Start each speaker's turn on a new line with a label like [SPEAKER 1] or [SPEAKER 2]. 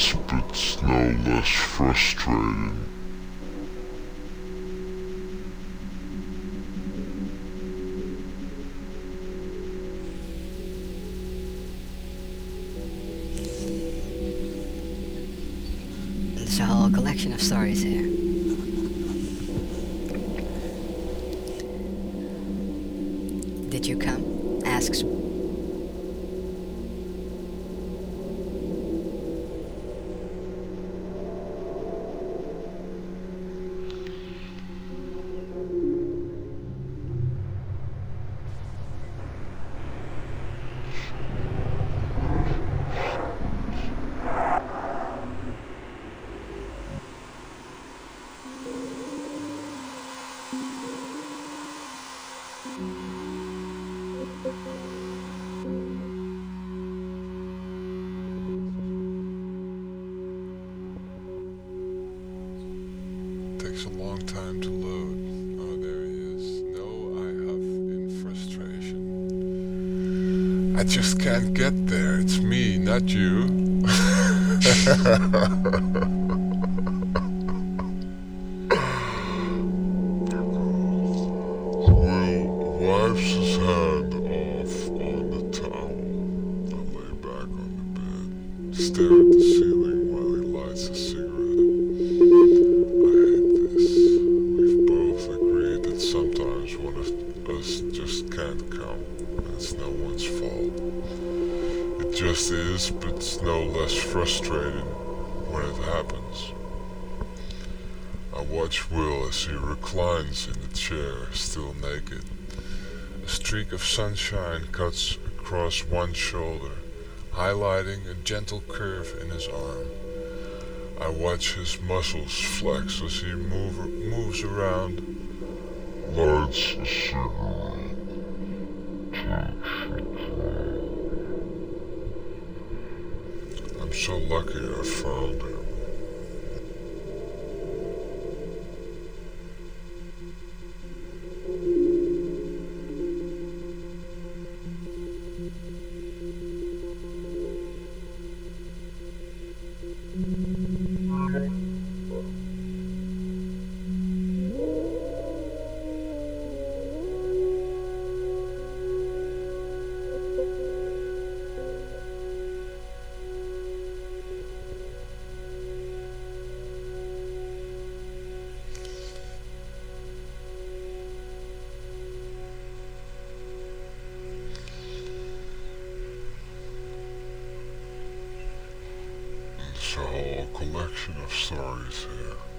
[SPEAKER 1] is, but it's no less frustrating.
[SPEAKER 2] There's a whole collection of stories here. Did you come? Asks.
[SPEAKER 3] Takes a long time to load. Oh, there he is. No, I have in frustration. I just can't get there. It's me, not you.
[SPEAKER 1] Will wipes his hand off on the towel and lay back on the bed, stare at the ceiling while he lights a cigarette. I hate this. We've both agreed that sometimes one of us just can't come, and it's no one's fault. It just is, but it's no less frustrating when it happens. I watch Will as he reclines in the chair, still naked. A streak of sunshine cuts across one shoulder, highlighting a gentle curve in his arm. I watch his muscles flex as he moves around, lights a cigarette, takes a call. I'm so lucky I found him. It's a whole collection of stories here.